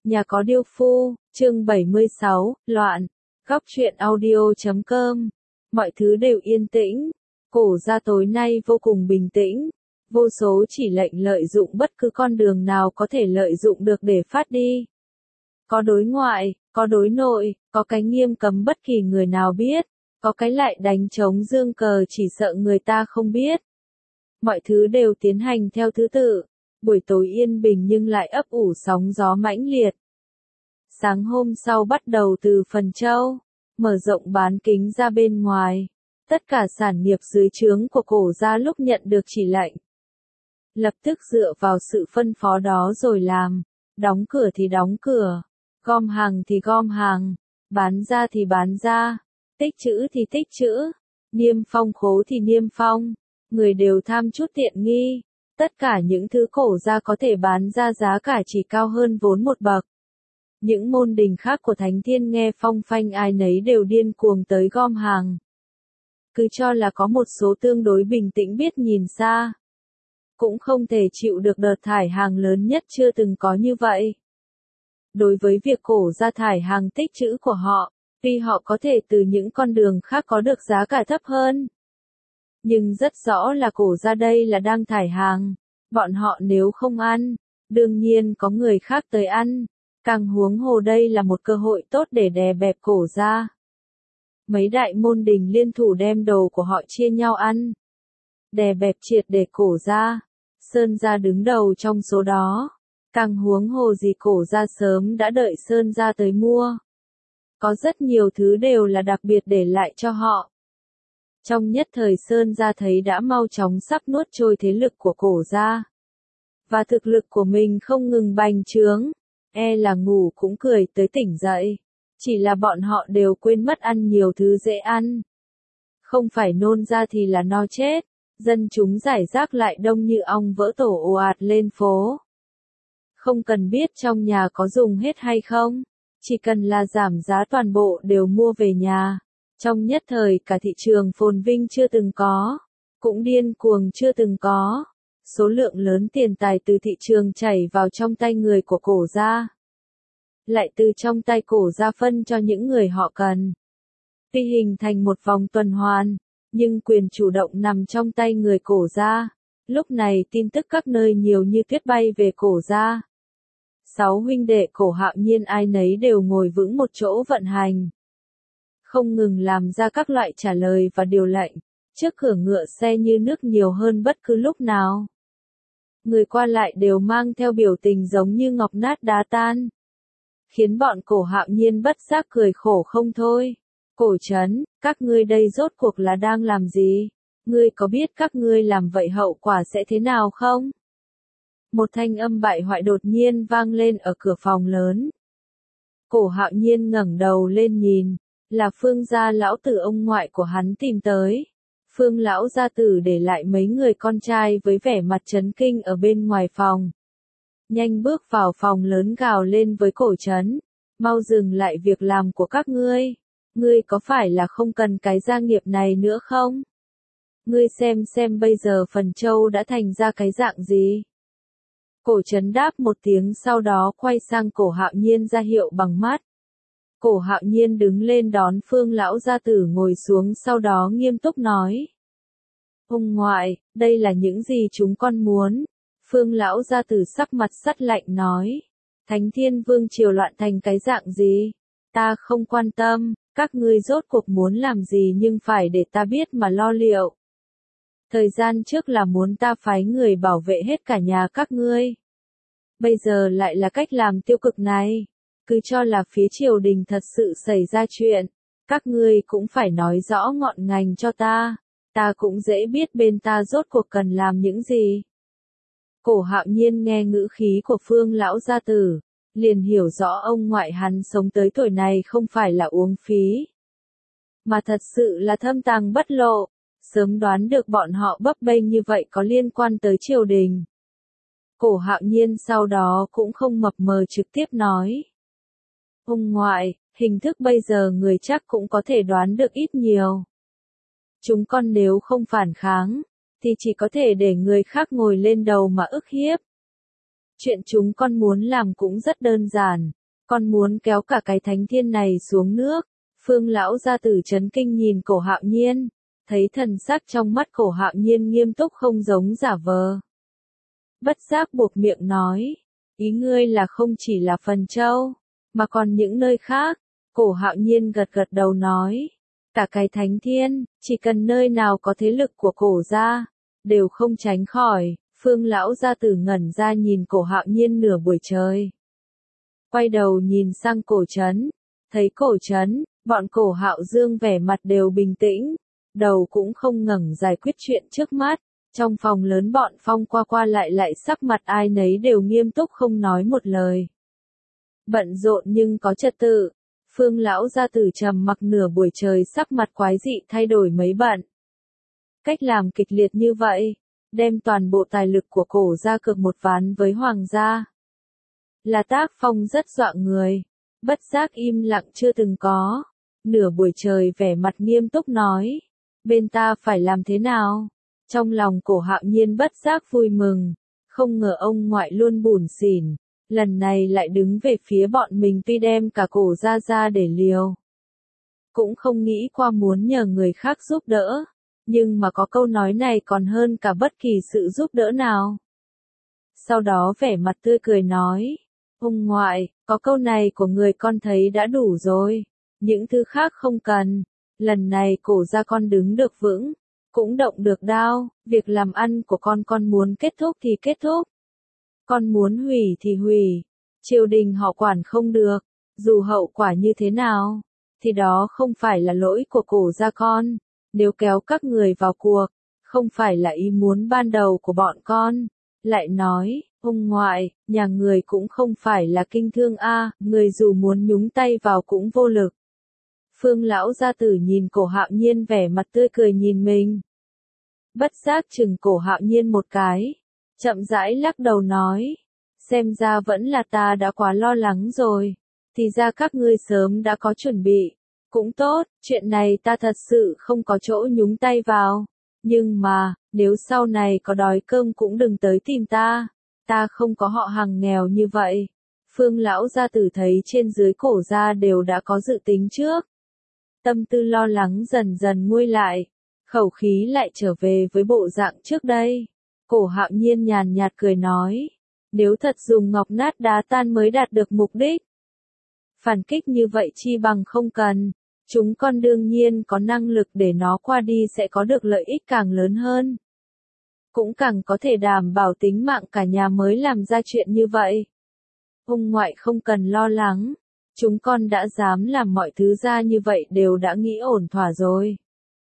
Nhà có điêu phu, chương 76, loạn. Góc truyện audio.com. Mọi thứ đều yên tĩnh. Cổ gia tối nay vô cùng bình tĩnh. Vô số chỉ lệnh lợi dụng bất cứ con đường nào có thể lợi dụng được để phát đi. Có đối ngoại, có đối nội, có cái nghiêm cấm bất kỳ người nào biết, có cái lại đánh trống dương cờ chỉ sợ người ta không biết. Mọi thứ đều tiến hành theo thứ tự. Buổi tối yên bình nhưng lại ấp ủ sóng gió mãnh liệt. Sáng hôm sau bắt đầu từ Phần Châu, mở rộng bán kính ra bên ngoài. Tất cả sản nghiệp dưới trướng của cổ gia lúc nhận được chỉ lệnh, lập tức dựa vào sự phân phó đó rồi làm. Đóng cửa thì đóng cửa, gom hàng thì gom hàng, bán ra thì bán ra, tích trữ thì tích trữ, niêm phong khố thì niêm phong. Người đều tham chút tiện nghi. Tất cả những thứ cổ gia có thể bán ra giá cả chỉ cao hơn vốn một bậc. Những môn đình khác của Thánh Thiên nghe phong phanh ai nấy đều điên cuồng tới gom hàng. Cứ cho là có một số tương đối bình tĩnh biết nhìn xa, cũng không thể chịu được đợt thải hàng lớn nhất chưa từng có như vậy. Đối với việc cổ gia thải hàng tích trữ của họ, tuy họ có thể từ những con đường khác có được giá cả thấp hơn, nhưng rất rõ là cổ gia đây là đang thải hàng. Bọn họ nếu không ăn, đương nhiên có người khác tới ăn. Càng huống hồ đây là một cơ hội tốt để đè bẹp cổ gia. Mấy đại môn đình liên thủ đem đồ của họ chia nhau ăn, đè bẹp triệt để cổ gia. Sơn gia đứng đầu trong số đó. Càng huống hồ gì cổ gia sớm đã đợi Sơn gia tới mua. Có rất nhiều thứ đều là đặc biệt để lại cho họ. Trong nhất thời Sơn gia thấy đã mau chóng sắp nuốt trôi thế lực của cổ gia. Và thực lực của mình không ngừng bành trướng. Là ngủ cũng cười tới tỉnh dậy. Chỉ là bọn họ đều quên mất ăn nhiều thứ dễ ăn. Không phải nôn ra thì là no chết. Dân chúng rải rác lại đông như ong vỡ tổ ồ ạt lên phố. Không cần biết trong nhà có dùng hết hay không. Chỉ cần là giảm giá toàn bộ đều mua về nhà. Trong nhất thời cả thị trường phồn vinh chưa từng có. Cũng điên cuồng chưa từng có. Số lượng lớn tiền tài từ thị trường chảy vào trong tay người của cổ gia. Lại từ trong tay cổ gia phân cho những người họ cần. Tuy hình thành một vòng tuần hoàn, nhưng quyền chủ động nằm trong tay người cổ gia. Lúc này tin tức các nơi nhiều như tuyết bay về cổ gia. 6 huynh đệ cổ Hạo Nhiên ai nấy đều ngồi vững một chỗ vận hành. Không ngừng làm ra các loại trả lời và điều lệnh. Trước cửa ngựa xe như nước nhiều hơn bất cứ lúc nào. Người qua lại đều mang theo biểu tình giống như ngọc nát đá tan. Khiến bọn cổ Hạo Nhiên bất giác cười khổ không thôi. Cổ Trấn, các ngươi đây rốt cuộc là đang làm gì? Ngươi có biết các ngươi làm vậy hậu quả sẽ thế nào không? Một thanh âm bại hoại đột nhiên vang lên ở cửa phòng lớn. Cổ Hạo Nhiên ngẩng đầu lên nhìn, là Phương gia lão tử ông ngoại của hắn tìm tới. Phương lão gia tử để lại mấy người con trai với vẻ mặt chấn kinh ở bên ngoài phòng. Nhanh bước vào phòng lớn gào lên với Cổ Trấn, mau dừng lại việc làm của các ngươi. Ngươi có phải là không cần cái gia nghiệp này nữa không? Ngươi xem bây giờ Phần Châu đã thành ra cái dạng gì? Cổ Trấn đáp một tiếng sau đó quay sang Cổ Hạo Nhiên ra hiệu bằng mắt. Cổ Hạo Nhiên đứng lên đón Phương lão gia tử ngồi xuống sau đó nghiêm túc nói. Ông ngoại, đây là những gì chúng con muốn. Phương lão gia tử sắc mặt sắt lạnh nói. Thánh Thiên Vương triều loạn thành cái dạng gì? Ta không quan tâm, các ngươi rốt cuộc muốn làm gì nhưng phải để ta biết mà lo liệu. Thời gian trước là muốn ta phái người bảo vệ hết cả nhà các ngươi. Bây giờ lại là cách làm tiêu cực này. Cứ cho là phía triều đình thật sự xảy ra chuyện. Các ngươi cũng phải nói rõ ngọn ngành cho ta. Ta cũng dễ biết bên ta rốt cuộc cần làm những gì. Cổ Hạo Nhiên nghe ngữ khí của Phương lão gia tử, liền hiểu rõ ông ngoại hắn sống tới tuổi này không phải là uống phí, mà thật sự là thâm tàng bất lộ. Sớm đoán được bọn họ bấp bênh như vậy có liên quan tới triều đình. Cổ Hạo Nhiên sau đó cũng không mập mờ trực tiếp nói. Ông ngoại, hình thức bây giờ người chắc cũng có thể đoán được ít nhiều. Chúng con nếu không phản kháng, thì chỉ có thể để người khác ngồi lên đầu mà ức hiếp. Chuyện chúng con muốn làm cũng rất đơn giản. Con muốn kéo cả cái thánh thiên này xuống nước. Phương lão gia tử chấn kinh nhìn Cổ Hạo Nhiên. Thấy thần sắc trong mắt Cổ Hạo Nhiên nghiêm túc không giống giả vờ. Bất giác buộc miệng nói. Ý ngươi là không chỉ là Phần Châu, mà còn những nơi khác. Cổ Hạo Nhiên gật gật đầu nói. Cả cái thánh thiên, chỉ cần nơi nào có thế lực của Cổ gia, đều không tránh khỏi. Phương lão gia tử ngẩn ra nhìn Cổ Hạo Nhiên nửa buổi trời. Quay đầu nhìn sang Cổ Trấn, thấy Cổ Trấn, bọn Cổ Hạo Dương vẻ mặt đều bình tĩnh, đầu cũng không ngẩng giải quyết chuyện trước mắt. Trong phòng lớn bọn Phong qua qua lại sắc mặt ai nấy đều nghiêm túc không nói một lời. Bận rộn nhưng có trật tự. Phương lão gia tử trầm mặc nửa buổi trời sắc mặt quái dị thay đổi mấy bận. Cách làm kịch liệt như vậy, đem toàn bộ tài lực của Cổ gia cược một ván với Hoàng gia. Là tác phong rất dọa người, bất giác im lặng chưa từng có. Nửa buổi trời vẻ mặt nghiêm túc nói, bên ta phải làm thế nào? Trong lòng Cổ Hạo Nhiên bất giác vui mừng, không ngờ ông ngoại luôn bủn xỉn, lần này lại đứng về phía bọn mình tuy đem cả Cổ gia ra để liều. Cũng không nghĩ qua muốn nhờ người khác giúp đỡ, nhưng mà có câu nói này còn hơn cả bất kỳ sự giúp đỡ nào. Sau đó vẻ mặt tươi cười nói, ông ngoại, có câu này của người con thấy đã đủ rồi, những thứ khác không cần, lần này Cổ gia con đứng được vững, cũng động được đao, việc làm ăn của con muốn kết thúc thì kết thúc. Con muốn hủy thì hủy, triều đình họ quản không được, dù hậu quả như thế nào, thì đó không phải là lỗi của Cổ gia con, nếu kéo các người vào cuộc, không phải là ý muốn ban đầu của bọn con. Lại nói, ông ngoại, nhà người cũng không phải là kinh thương a, người dù muốn nhúng tay vào cũng vô lực. Phương lão gia tử nhìn Cổ Hạo Nhiên vẻ mặt tươi cười nhìn mình. Bất giác chừng Cổ Hạo Nhiên một cái, chậm rãi lắc đầu nói, xem ra vẫn là ta đã quá lo lắng rồi, thì ra các ngươi sớm đã có chuẩn bị, cũng tốt, chuyện này ta thật sự không có chỗ nhúng tay vào, nhưng mà, nếu sau này có đói cơm cũng đừng tới tìm ta không có họ hàng nghèo như vậy. Phương lão gia tử thấy trên dưới Cổ gia đều đã có dự tính trước. Tâm tư lo lắng dần dần nguôi lại, khẩu khí lại trở về với bộ dạng trước đây. Cổ Hạo Nhiên nhàn nhạt cười nói, nếu thật dùng ngọc nát đá tan mới đạt được mục đích. Phản kích như vậy chi bằng không cần, chúng con đương nhiên có năng lực để nó qua đi sẽ có được lợi ích càng lớn hơn. Cũng càng có thể đảm bảo tính mạng cả nhà mới làm ra chuyện như vậy. Ông ngoại không cần lo lắng, chúng con đã dám làm mọi thứ ra như vậy đều đã nghĩ ổn thỏa rồi.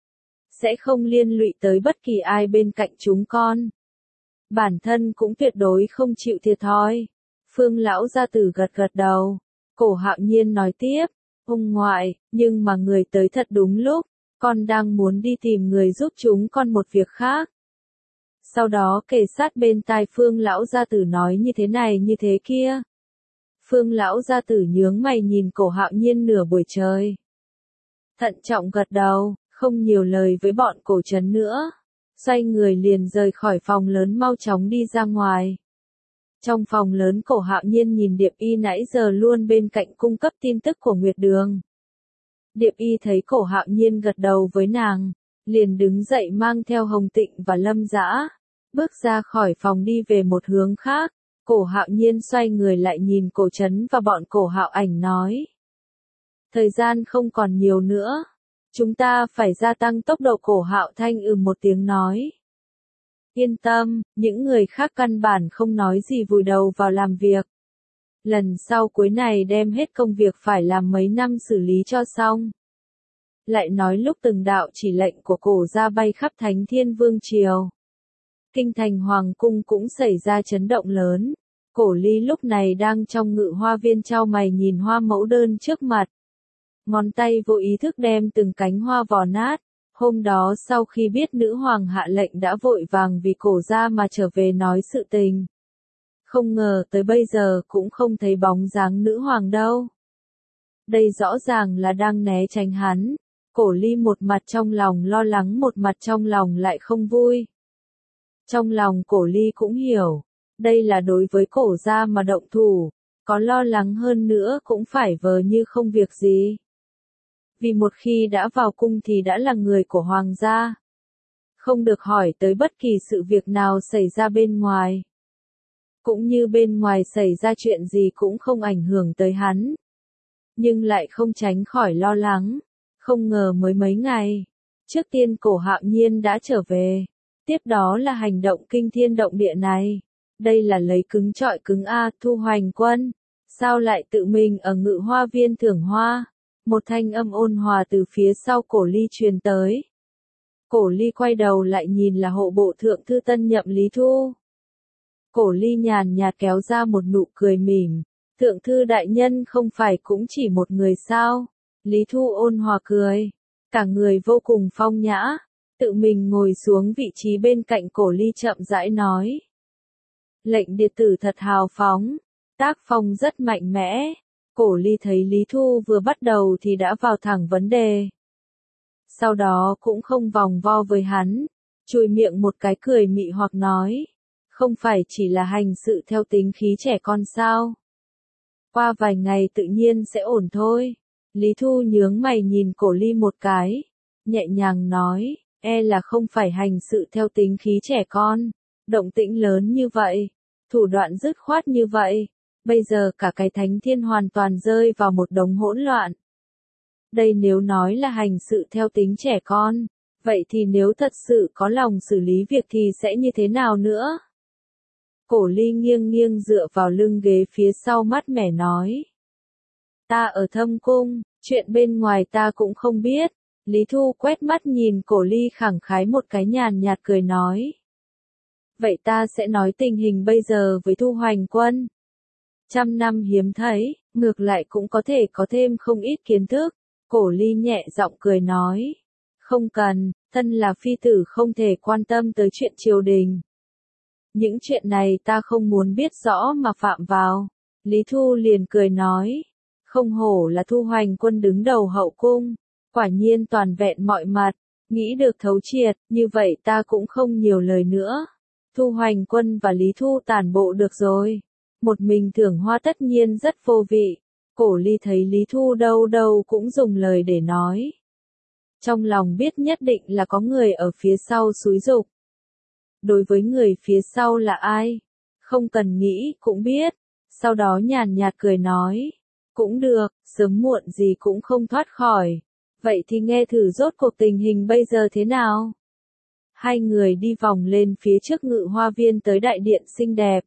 Sẽ không liên lụy tới bất kỳ ai bên cạnh chúng con. Bản thân cũng tuyệt đối không chịu thiệt thòi. Phương lão gia tử gật gật đầu. Cổ Hạo Nhiên nói tiếp, ông ngoại, nhưng mà người tới thật đúng lúc, con đang muốn đi tìm người giúp chúng con một việc khác. Sau đó kề sát bên tai Phương lão gia tử nói như thế này như thế kia. Phương lão gia tử nhướng mày nhìn Cổ Hạo Nhiên nửa buổi trời. Thận trọng gật đầu, không nhiều lời với bọn Cổ Trấn nữa. Xoay người liền rời khỏi phòng lớn mau chóng đi ra ngoài. Trong phòng lớn Cổ Hạo Nhiên nhìn Điệp Y nãy giờ luôn bên cạnh cung cấp tin tức của Nguyệt Đường. Điệp Y thấy Cổ Hạo Nhiên gật đầu với nàng, liền đứng dậy mang theo Hồng Tịnh và Lâm Dã, bước ra khỏi phòng đi về một hướng khác. Cổ Hạo Nhiên xoay người lại nhìn Cổ Trấn và bọn Cổ Hạo Ảnh nói. Thời gian không còn nhiều nữa. Chúng ta phải gia tăng tốc độ. Cổ Hạo Thanh một tiếng nói. Yên tâm, những người khác căn bản không nói gì vùi đầu vào làm việc. Lần sau cuối này đem hết công việc phải làm mấy năm xử lý cho xong. Lại nói lúc từng đạo chỉ lệnh của Cổ gia bay khắp Thánh Thiên Vương Triều. Kinh thành Hoàng cung cũng xảy ra chấn động lớn. Cổ Ly lúc này đang trong ngự hoa viên chau mày nhìn hoa mẫu đơn trước mặt. Ngón tay vô ý thức đem từng cánh hoa vò nát. Hôm đó sau khi biết nữ hoàng hạ lệnh đã vội vàng vì Cổ gia mà trở về nói sự tình. Không ngờ tới bây giờ cũng không thấy bóng dáng nữ hoàng đâu. Đây rõ ràng là đang né tránh hắn. Cổ Ly một mặt trong lòng lo lắng một mặt trong lòng lại không vui. Trong lòng Cổ Ly cũng hiểu, Đây là đối với cổ gia mà động thủ, có lo lắng hơn nữa cũng phải vờ như không việc gì. Vì một khi đã vào cung thì đã là người của hoàng gia. Không được hỏi tới bất kỳ sự việc nào xảy ra bên ngoài. Cũng như bên ngoài xảy ra chuyện gì cũng không ảnh hưởng tới hắn. Nhưng lại không tránh khỏi lo lắng. Không ngờ mới mấy ngày. Trước tiên Cổ Hạo Nhiên đã trở về. Tiếp đó là hành động kinh thiên động địa này. Đây là lấy cứng trọi cứng a, Thu Hoành Quân. Sao lại tự mình ở Ngự Hoa Viên thưởng hoa? Một thanh âm ôn hòa từ phía sau Cổ Ly truyền tới. Cổ Ly quay đầu lại nhìn là hộ bộ thượng thư tân nhậm Lý Thu. Cổ Ly nhàn nhạt kéo ra một nụ cười mỉm. Thượng thư đại nhân không phải cũng chỉ một người sao? Lý Thu ôn hòa cười. Cả người vô cùng phong nhã. Tự mình ngồi xuống vị trí bên cạnh Cổ Ly chậm rãi nói. Lệnh điệt tử thật hào phóng. Tác phong rất mạnh mẽ. Cổ Ly thấy Lý Thu vừa bắt đầu thì đã vào thẳng vấn đề. Sau đó cũng không vòng vo với hắn. Chùi miệng một cái cười mị hoặc nói. Không phải chỉ là hành sự theo tính khí trẻ con sao? Qua vài ngày tự nhiên sẽ ổn thôi. Lý Thu nhướng mày nhìn Cổ Ly một cái. Nhẹ nhàng nói. Là không phải hành sự theo tính khí trẻ con. Động tĩnh lớn như vậy. Thủ đoạn dứt khoát như vậy. Bây giờ cả cái Thánh Thiên hoàn toàn rơi vào một đống hỗn loạn. Đây nếu nói là hành sự theo tính trẻ con. Vậy thì nếu thật sự có lòng xử lý việc thì sẽ như thế nào nữa? Cổ Ly nghiêng nghiêng dựa vào lưng ghế phía sau mát mẻ nói. Ta ở Thâm Cung, chuyện bên ngoài ta cũng không biết. Lý Thu quét mắt nhìn Cổ Ly khẳng khái một cái nhàn nhạt cười nói. Vậy ta sẽ nói tình hình bây giờ với Thu Hoành Quân. 100 năm hiếm thấy, ngược lại cũng có thể có thêm không ít kiến thức. Cổ Ly nhẹ giọng cười nói. Không cần, thân là phi tử không thể quan tâm tới chuyện triều đình. Những chuyện này ta không muốn biết rõ mà phạm vào. Lý Thu liền cười nói. Không hổ là Thu Hoành Quân đứng đầu hậu cung. Quả nhiên toàn vẹn mọi mặt. Nghĩ được thấu triệt, như vậy ta cũng không nhiều lời nữa. Thu Hoành Quân và Lý Thu tản bộ được rồi. Một mình thưởng hoa tất nhiên rất vô vị. Cổ Ly thấy Lý Thu đâu đâu cũng dùng lời để nói. Trong lòng biết nhất định là có người ở phía sau xúi giục. Đối với người phía sau là ai? Không cần nghĩ cũng biết. Sau đó nhàn nhạt cười nói. Cũng được, sớm muộn gì cũng không thoát khỏi. Vậy thì nghe thử rốt cuộc tình hình bây giờ thế nào? Hai người đi vòng lên phía trước Ngự Hoa Viên tới đại điện xinh đẹp.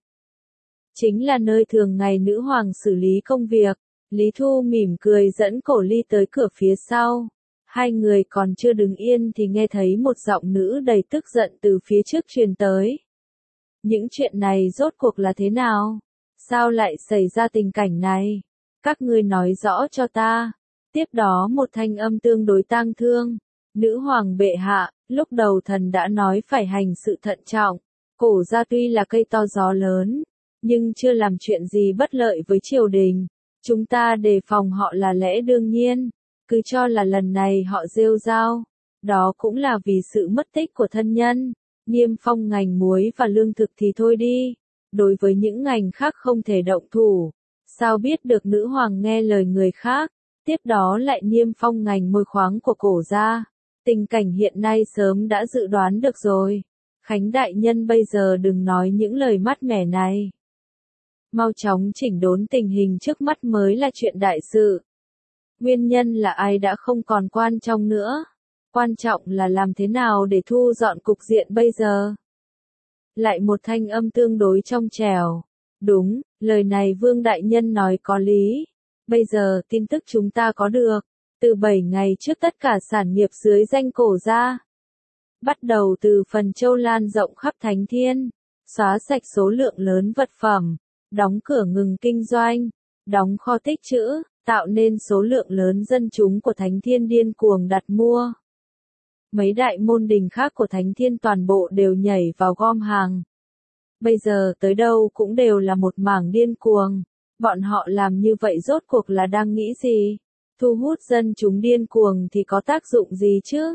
Chính là nơi thường ngày nữ hoàng xử lý công việc. Lý Thu mỉm cười dẫn Cổ Ly tới cửa phía sau. Hai người còn chưa đứng yên thì nghe thấy một giọng nữ đầy tức giận từ phía trước truyền tới. Những chuyện này rốt cuộc là thế nào? Sao lại xảy ra tình cảnh này? Các ngươi nói rõ cho ta. Tiếp đó một thanh âm tương đối tang thương. Nữ hoàng bệ hạ, lúc đầu thần đã nói phải hành sự thận trọng. Cổ gia tuy là cây to gió lớn, nhưng chưa làm chuyện gì bất lợi với triều đình. Chúng ta đề phòng họ là lẽ đương nhiên. Cứ cho là lần này họ rêu rao. Đó cũng là vì sự mất tích của thân nhân. Niêm phong ngành muối và lương thực thì thôi đi. Đối với những ngành khác không thể động thủ. Sao biết được nữ hoàng nghe lời người khác. Tiếp đó lại niêm phong ngành môi khoáng của Cổ gia. Tình cảnh hiện nay sớm đã dự đoán được rồi. Khánh đại nhân bây giờ đừng nói những lời mát mẻ này. Mau chóng chỉnh đốn tình hình trước mắt mới là chuyện đại sự. Nguyên nhân là ai đã không còn quan trọng nữa. Quan trọng là làm thế nào để thu dọn cục diện bây giờ. Lại một thanh âm tương đối trong trẻo. Đúng, lời này Vương đại nhân nói có lý. Bây giờ tin tức chúng ta có được. Từ 7 ngày trước tất cả sản nghiệp dưới danh Cổ gia. Bắt đầu từ phần châu lan rộng khắp Thánh Thiên. Xóa sạch số lượng lớn vật phẩm. Đóng cửa ngừng kinh doanh. Đóng kho tích trữ. Tạo nên số lượng lớn dân chúng của Thánh Thiên điên cuồng đặt mua. Mấy đại môn đình khác của Thánh Thiên toàn bộ đều nhảy vào gom hàng. Bây giờ tới đâu cũng đều là một mảng điên cuồng. Bọn họ làm như vậy rốt cuộc là đang nghĩ gì? Thu hút dân chúng điên cuồng thì có tác dụng gì chứ?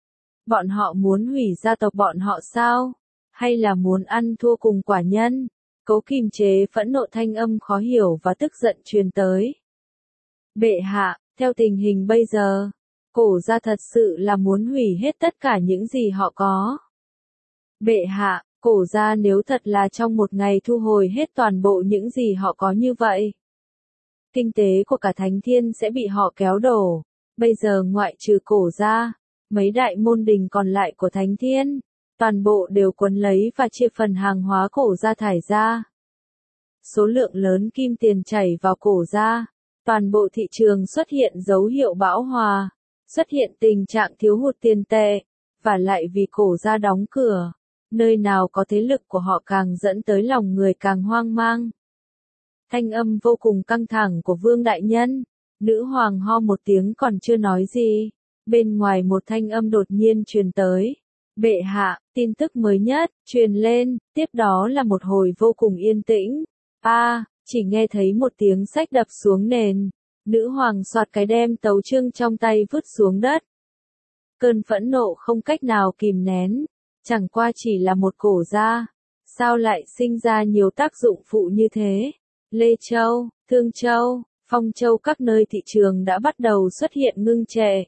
Bọn họ muốn hủy gia tộc bọn họ sao? Hay là muốn ăn thua cùng quả nhân? Cố kìm chế phẫn nộ, thanh âm khó hiểu và tức giận truyền tới. Bệ hạ, theo tình hình bây giờ, Cổ gia thật sự là muốn hủy hết tất cả những gì họ có. Bệ hạ, Cổ gia nếu thật là trong một ngày thu hồi hết toàn bộ những gì họ có như vậy, kinh tế của cả Thánh Thiên sẽ bị họ kéo đổ. Bây giờ ngoại trừ Cổ gia, mấy đại môn đình còn lại của Thánh Thiên, toàn bộ đều quấn lấy và chia phần hàng hóa Cổ gia thải ra. Số lượng lớn kim tiền chảy vào Cổ gia, toàn bộ thị trường xuất hiện dấu hiệu bão hòa, xuất hiện tình trạng thiếu hụt tiền tệ, và lại vì Cổ gia đóng cửa, nơi nào có thế lực của họ càng dẫn tới lòng người càng hoang mang. Thanh âm vô cùng căng thẳng của Vương Đại Nhân, nữ hoàng ho một tiếng còn chưa nói gì, bên ngoài một thanh âm đột nhiên truyền tới. Bệ hạ, tin tức mới nhất, truyền lên, tiếp đó là một hồi vô cùng yên tĩnh. Chỉ nghe thấy một tiếng sách đập xuống nền, nữ hoàng soạt cái đem tấu chương trong tay vứt xuống đất. Cơn phẫn nộ không cách nào kìm nén, chẳng qua chỉ là một Cổ gia, sao lại sinh ra nhiều tác dụng phụ như thế? Lê Châu, Thương Châu, Phong Châu các nơi thị trường đã bắt đầu xuất hiện ngưng trệ.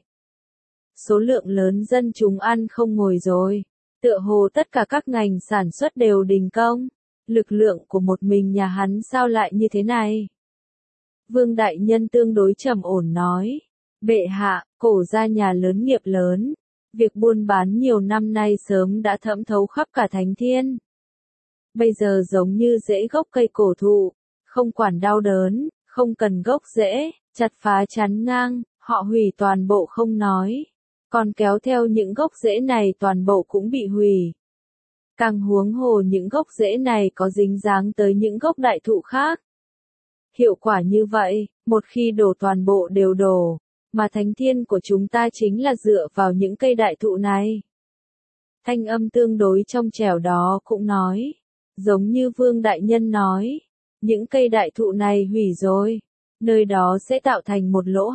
Số lượng lớn dân chúng ăn không ngồi rồi, tựa hồ tất cả các ngành sản xuất đều đình công. Lực lượng của một mình nhà hắn sao lại như thế này? Vương Đại Nhân tương đối trầm ổn nói. Bệ hạ, Cổ gia nhà lớn nghiệp lớn. Việc buôn bán nhiều năm nay sớm đã thấm thấu khắp cả Thánh Thiên. Bây giờ giống như rễ gốc cây cổ thụ, không quản đau đớn, không cần gốc rễ, chặt phá chắn ngang, họ hủy toàn bộ không nói. Còn kéo theo những gốc rễ này toàn bộ cũng bị hủy. Càng huống hồ những gốc rễ này có dính dáng tới những gốc đại thụ khác. Hiệu quả như vậy, một khi đổ toàn bộ đều đổ, mà Thánh Thiên của chúng ta chính là dựa vào những cây đại thụ này. Thanh âm tương đối trong trẻo đó cũng nói, giống như Vương Đại Nhân nói, những cây đại thụ này hủy rồi, nơi đó sẽ tạo thành một lỗ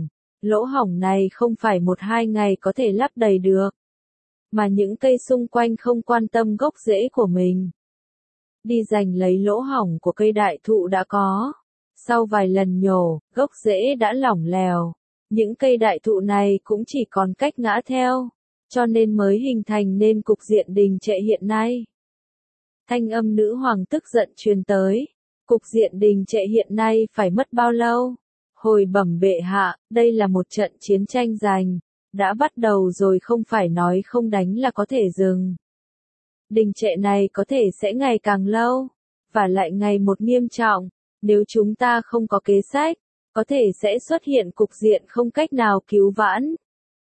hổng này không phải 1-2 ngày có thể lấp đầy được. Mà những cây xung quanh không quan tâm gốc rễ của mình. Đi giành lấy lỗ hổng của cây đại thụ đã có. Sau vài lần nhổ, gốc rễ đã lỏng lèo. Những cây đại thụ này cũng chỉ còn cách ngã theo. Cho nên mới hình thành nên cục diện đình trệ hiện nay. Thanh âm nữ hoàng tức giận truyền tới. Cục diện đình trệ hiện nay phải mất bao lâu? Hồi bẩm bệ hạ, đây là một trận chiến tranh giành. Đã bắt đầu rồi, không phải nói không đánh là có thể dừng. Đình trệ này có thể sẽ ngày càng lâu, và lại ngày một nghiêm trọng, nếu chúng ta không có kế sách, có thể sẽ xuất hiện cục diện không cách nào cứu vãn.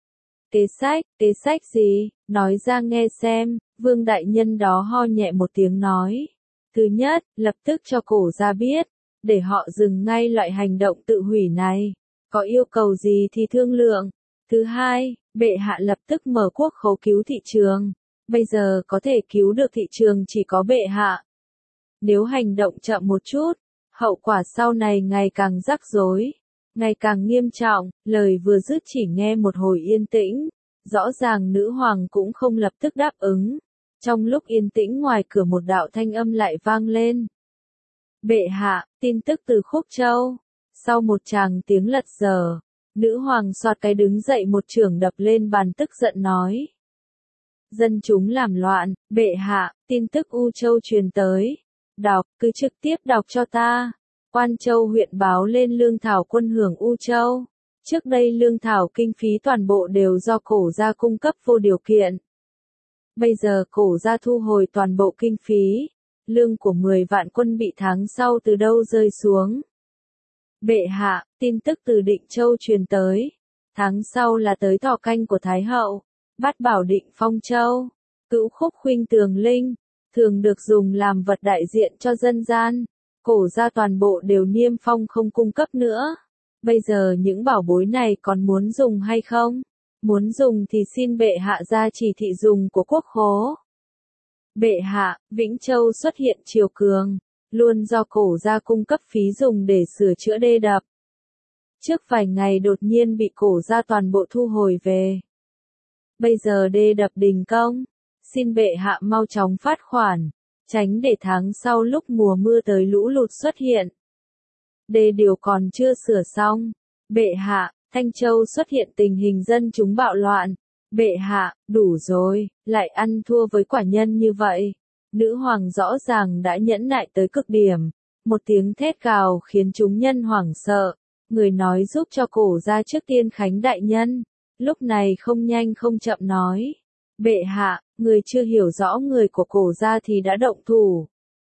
Kế sách gì? Nói ra nghe xem, Vương Đại Nhân đó ho nhẹ một tiếng nói. Thứ nhất, lập tức cho Cổ gia biết, để họ dừng ngay loại hành động tự hủy này, có yêu cầu gì thì thương lượng. Thứ hai, bệ hạ lập tức mở quốc khố cứu thị trường. Bây giờ có thể cứu được thị trường chỉ có bệ hạ. Nếu hành động chậm một chút, hậu quả sau này ngày càng rắc rối, ngày càng nghiêm trọng. Lời vừa dứt chỉ nghe một hồi yên tĩnh. Rõ ràng nữ hoàng cũng không lập tức đáp ứng. Trong lúc yên tĩnh ngoài cửa một đạo thanh âm lại vang lên. Bệ hạ, tin tức từ Khúc Châu. Sau một tràng tiếng lật dở, nữ hoàng soạt cái đứng dậy một chưởng đập lên bàn tức giận nói. Dân chúng làm loạn, bệ hạ, tin tức U Châu truyền tới. Đọc, cứ trực tiếp đọc cho ta. Quan Châu huyện báo lên lương thảo quân hưởng U Châu. Trước đây lương thảo kinh phí toàn bộ đều do Cổ gia cung cấp vô điều kiện. Bây giờ Cổ gia thu hồi toàn bộ kinh phí. Lương của 10 vạn quân bị tháng sau từ đâu rơi xuống. Bệ hạ, tin tức từ Định Châu truyền tới. Tháng sau là tới thọ canh của Thái Hậu. Bát bảo Định Phong Châu. Cữu khúc khuynh tường linh. Thường được dùng làm vật đại diện cho dân gian. Cổ gia toàn bộ đều niêm phong không cung cấp nữa. Bây giờ những bảo bối này còn muốn dùng hay không? Muốn dùng thì xin bệ hạ ra chỉ thị dùng của quốc khố. Bệ hạ, Vĩnh Châu xuất hiện triều cường. Luôn do Cổ gia cung cấp phí dùng để sửa chữa đê đập. Trước vài ngày đột nhiên bị Cổ gia toàn bộ thu hồi về. Bây giờ đê đập đình công. Xin bệ hạ mau chóng phát khoản. tránh để tháng sau lúc mùa mưa tới lũ lụt xuất hiện. Đê điều còn chưa sửa xong. Bệ hạ, Thanh Châu xuất hiện tình hình dân chúng bạo loạn. Bệ hạ, đủ rồi, lại ăn thua với quả nhân như vậy. Nữ hoàng rõ ràng đã nhẫn nại tới cực điểm. Một tiếng thét gào khiến chúng nhân hoảng sợ. Người nói giúp cho Cổ gia trước tiên khánh đại nhân. Lúc này không nhanh không chậm nói. Bệ hạ, người chưa hiểu rõ người của Cổ gia thì đã động thủ.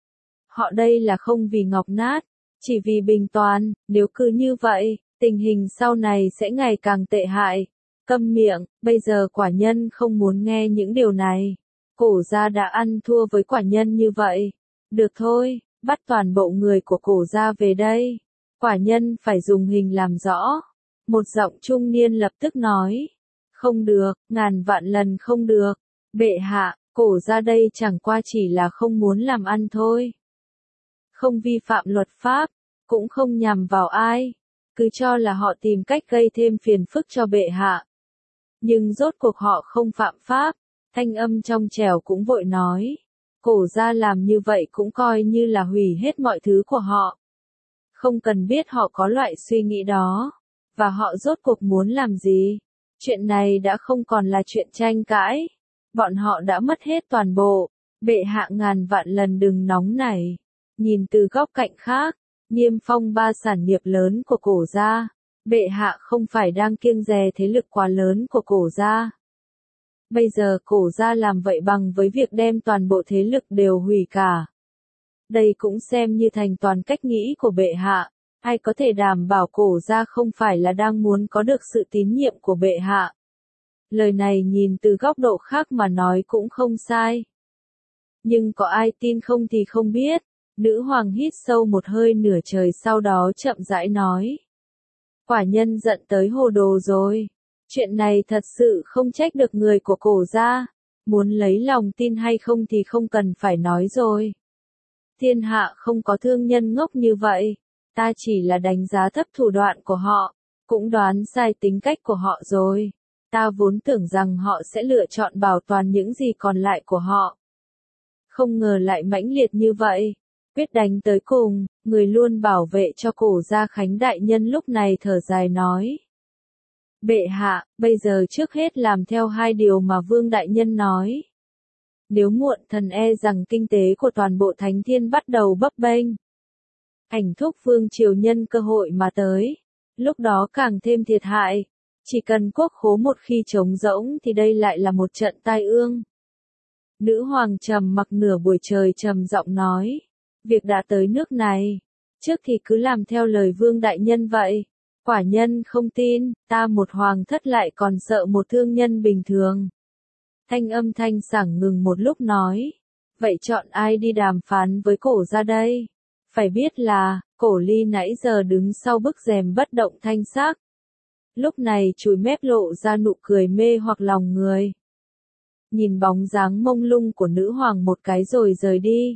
Họ đây là không vì ngọc nát, chỉ vì bình toàn, nếu cứ như vậy, tình hình sau này sẽ ngày càng tệ hại. Câm miệng, bây giờ quả nhân không muốn nghe những điều này. Cổ gia đã ăn thua với quả nhân như vậy. Được thôi, bắt toàn bộ người của Cổ gia về đây. Quả nhân phải dùng hình làm rõ. Một giọng trung niên lập tức nói. Không được, ngàn vạn lần không được. Bệ hạ, Cổ gia đây chẳng qua chỉ là không muốn làm ăn thôi. Không vi phạm luật pháp, cũng không nhằm vào ai. Cứ cho là họ tìm cách gây thêm phiền phức cho bệ hạ. Nhưng rốt cuộc họ không phạm pháp. Thanh âm trong trẻo cũng vội nói. Cổ gia làm như vậy cũng coi như là hủy hết mọi thứ của họ. Không cần biết họ có loại suy nghĩ đó. Và họ rốt cuộc muốn làm gì. Chuyện này đã không còn là chuyện tranh cãi. Bọn họ đã mất hết toàn bộ. Bệ hạ ngàn vạn lần đừng nóng nảy. Nhìn từ góc cạnh khác, Niêm Phong ba sản nghiệp lớn của Cổ gia. Bệ hạ không phải đang kiêng dè thế lực quá lớn của Cổ gia. Bây giờ Cổ gia làm vậy bằng với việc đem toàn bộ thế lực đều hủy cả. Đây cũng xem như thành toàn cách nghĩ của bệ hạ. Ai có thể đảm bảo Cổ gia không phải là đang muốn có được sự tín nhiệm của bệ hạ. Lời này nhìn từ góc độ khác mà nói cũng không sai. Nhưng có ai tin không thì không biết. Nữ hoàng hít sâu một hơi nửa trời sau đó chậm rãi nói. Quả nhân giận tới hồ đồ rồi. Chuyện này thật sự không trách được người của Cổ gia. Muốn lấy lòng tin hay không thì không cần phải nói rồi. Thiên hạ không có thương nhân ngốc như vậy. Ta chỉ là đánh giá thấp thủ đoạn của họ. Cũng đoán sai tính cách của họ rồi. Ta vốn tưởng rằng họ sẽ lựa chọn bảo toàn những gì còn lại của họ. Không ngờ lại mãnh liệt như vậy. Quyết đánh tới cùng, người luôn bảo vệ cho Cổ gia Khánh đại nhân lúc này thở dài nói. Bệ hạ, bây giờ trước hết làm theo hai điều mà Vương đại nhân nói. Nếu muộn thần e rằng kinh tế của toàn bộ Thánh Thiên bắt đầu bấp bênh. Ảnh thúc vương triều nhân cơ hội mà tới. Lúc đó càng thêm thiệt hại. Chỉ cần quốc khố một khi trống rỗng thì đây lại là một trận tai ương. Nữ hoàng trầm mặc nửa buổi trời trầm giọng nói. Việc đã tới nước này. Trước thì cứ làm theo lời Vương đại nhân vậy. Quả nhân không tin, ta một hoàng thất lại còn sợ một thương nhân bình thường. Thanh âm thanh sảng ngừng một lúc nói. Vậy chọn ai đi đàm phán với Cổ gia đây? Phải biết là, Cổ Ly nãy giờ đứng sau bức rèm bất động thanh sắc. Lúc này chùi mép lộ ra nụ cười mê hoặc lòng người. Nhìn bóng dáng mông lung của nữ hoàng một cái rồi rời đi.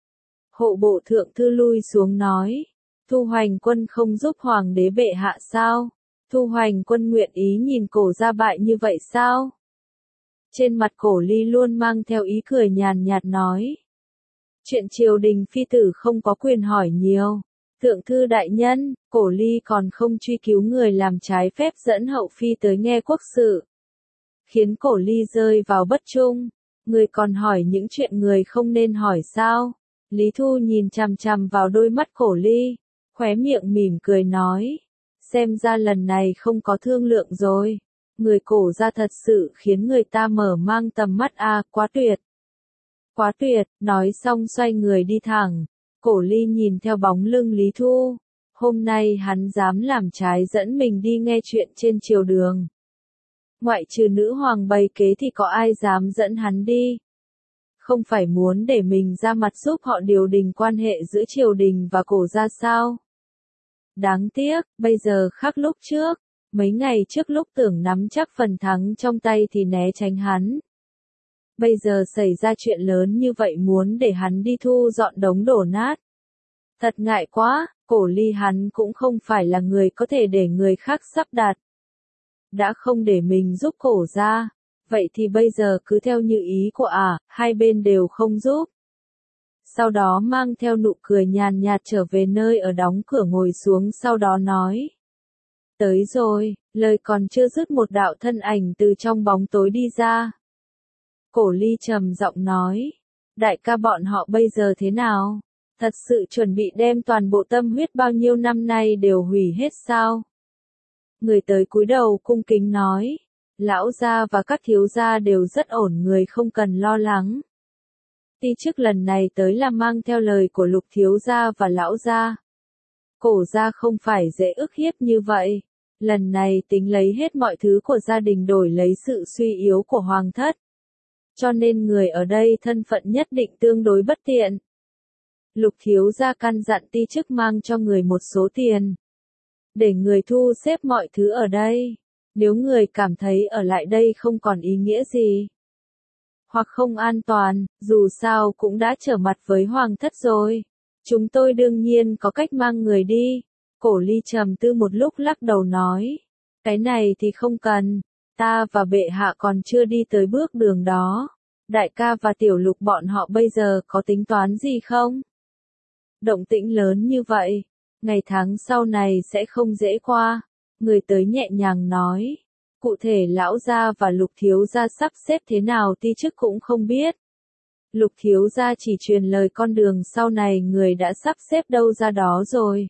Hộ bộ thượng thư lui xuống nói. Thu Hoành Quân không giúp hoàng đế bệ hạ sao? Thu Hoành Quân nguyện ý nhìn Cổ gia bại như vậy sao? Trên mặt Cổ Ly luôn mang theo ý cười nhàn nhạt nói. Chuyện triều đình phi tử không có quyền hỏi nhiều. Thượng thư đại nhân, Cổ Ly còn không truy cứu người làm trái phép dẫn hậu phi tới nghe quốc sự. Khiến Cổ Ly rơi vào bất trung. Người còn hỏi những chuyện người không nên hỏi sao? Lý Thu nhìn chằm chằm vào đôi mắt Cổ Ly. Khóe miệng mỉm cười nói. Xem ra lần này không có thương lượng rồi. Người Cổ gia thật sự khiến người ta mở mang tầm mắt quá tuyệt. Quá tuyệt, nói xong xoay người đi thẳng. Cổ Ly nhìn theo bóng lưng Lý Thu. Hôm nay hắn dám làm trái dẫn mình đi nghe chuyện trên triều đường. Ngoại trừ nữ hoàng bày kế thì có ai dám dẫn hắn đi. Không phải muốn để mình ra mặt giúp họ điều đình quan hệ giữa triều đình và Cổ gia sao? Đáng tiếc, bây giờ khác lúc trước. Mấy ngày trước lúc tưởng nắm chắc phần thắng trong tay thì né tránh hắn. Bây giờ xảy ra chuyện lớn như vậy muốn để hắn đi thu dọn đống đổ nát. Thật ngại quá, Cổ Ly hắn cũng không phải là người có thể để người khác sắp đặt. Đã không để mình giúp Cổ gia, vậy thì bây giờ cứ theo như ý của hai bên đều không giúp. sau đó mang theo nụ cười nhàn nhạt trở về nơi ở đóng cửa ngồi xuống sau đó nói. Tới rồi, lời còn chưa dứt một đạo thân ảnh từ trong bóng tối đi ra. Cổ Ly trầm giọng nói, đại ca bọn họ bây giờ thế nào? Thật sự chuẩn bị đem toàn bộ tâm huyết bao nhiêu năm nay đều hủy hết sao? Người tới cúi đầu cung kính nói, lão gia và các thiếu gia đều rất ổn, người không cần lo lắng. Ti chức lần này tới là mang theo lời của Lục thiếu gia và lão gia. Cổ gia không phải dễ ức hiếp như vậy. Lần này tính lấy hết mọi thứ của gia đình đổi lấy sự suy yếu của hoàng thất. Cho nên người ở đây thân phận nhất định tương đối bất tiện. Lục thiếu gia căn dặn ti chức mang cho người một số tiền. Để người thu xếp mọi thứ ở đây. Nếu người cảm thấy ở lại đây không còn ý nghĩa gì. Hoặc không an toàn, dù sao cũng đã trở mặt với hoàng thất rồi. Chúng tôi đương nhiên có cách mang người đi. Cổ Ly trầm tư một lúc lắc đầu nói. Cái này thì không cần. Ta và bệ hạ còn chưa đi tới bước đường đó. Đại ca và tiểu Lục bọn họ bây giờ có tính toán gì không? Động tĩnh lớn như vậy. Ngày tháng sau này sẽ không dễ qua. Người tới nhẹ nhàng nói. Cụ thể lão gia và Lục thiếu gia sắp xếp thế nào ti chức cũng không biết. Lục thiếu gia chỉ truyền lời con đường sau này người đã sắp xếp đâu ra đó rồi.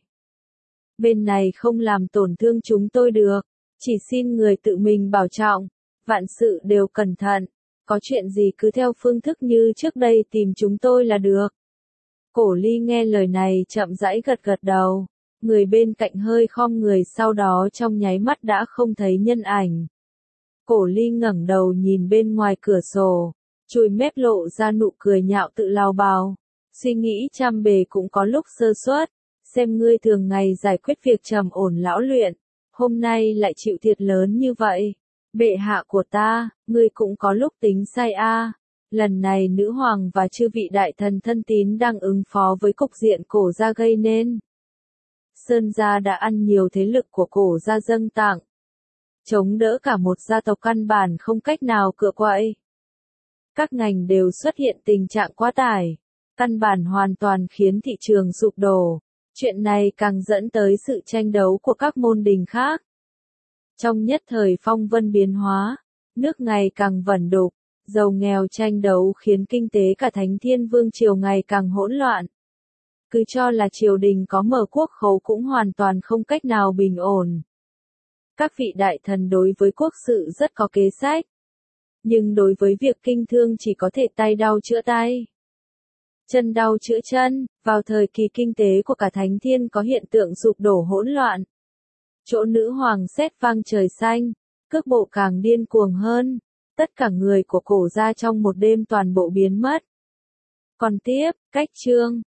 Bên này không làm tổn thương chúng tôi được, chỉ xin người tự mình bảo trọng, vạn sự đều cẩn thận, có chuyện gì cứ theo phương thức như trước đây tìm chúng tôi là được. Cổ Ly nghe lời này chậm rãi gật gật đầu, người bên cạnh hơi khom người sau đó trong nháy mắt đã không thấy nhân ảnh. Cổ Ly ngẩng đầu nhìn bên ngoài cửa sổ, chùi mép lộ ra nụ cười nhạo tự lao bào, suy nghĩ trăm bề cũng có lúc sơ suất. Xem ngươi thường ngày giải quyết việc trầm ổn lão luyện, hôm nay lại chịu thiệt lớn như vậy. Bệ hạ của ta, ngươi cũng có lúc tính sai a. Lần này nữ hoàng và chư vị đại thần thân tín đang ứng phó với cục diện cổ gia gây nên. Sơn gia đã ăn nhiều thế lực của cổ gia dâng tặng. Chống đỡ cả một gia tộc căn bản không cách nào cựa quậy. Các ngành đều xuất hiện tình trạng quá tải. Căn bản hoàn toàn khiến thị trường sụp đổ. Chuyện này càng dẫn tới sự tranh đấu của các môn đình khác. Trong nhất thời phong vân biến hóa, nước ngày càng vẩn đục, giàu nghèo tranh đấu khiến kinh tế cả Thánh Thiên Vương triều ngày càng hỗn loạn. Cứ cho là triều đình có mở quốc khố cũng hoàn toàn không cách nào bình ổn. Các vị đại thần đối với quốc sự rất có kế sách. Nhưng đối với việc kinh thương chỉ có thể tay đau chữa tay. Chân đau chữa chân, vào thời kỳ kinh tế của cả Thánh Thiên có hiện tượng sụp đổ hỗn loạn. Chỗ nữ hoàng sét vang trời xanh, cước bộ càng điên cuồng hơn, tất cả người của cổ gia trong một đêm toàn bộ biến mất. Còn tiếp, cách chương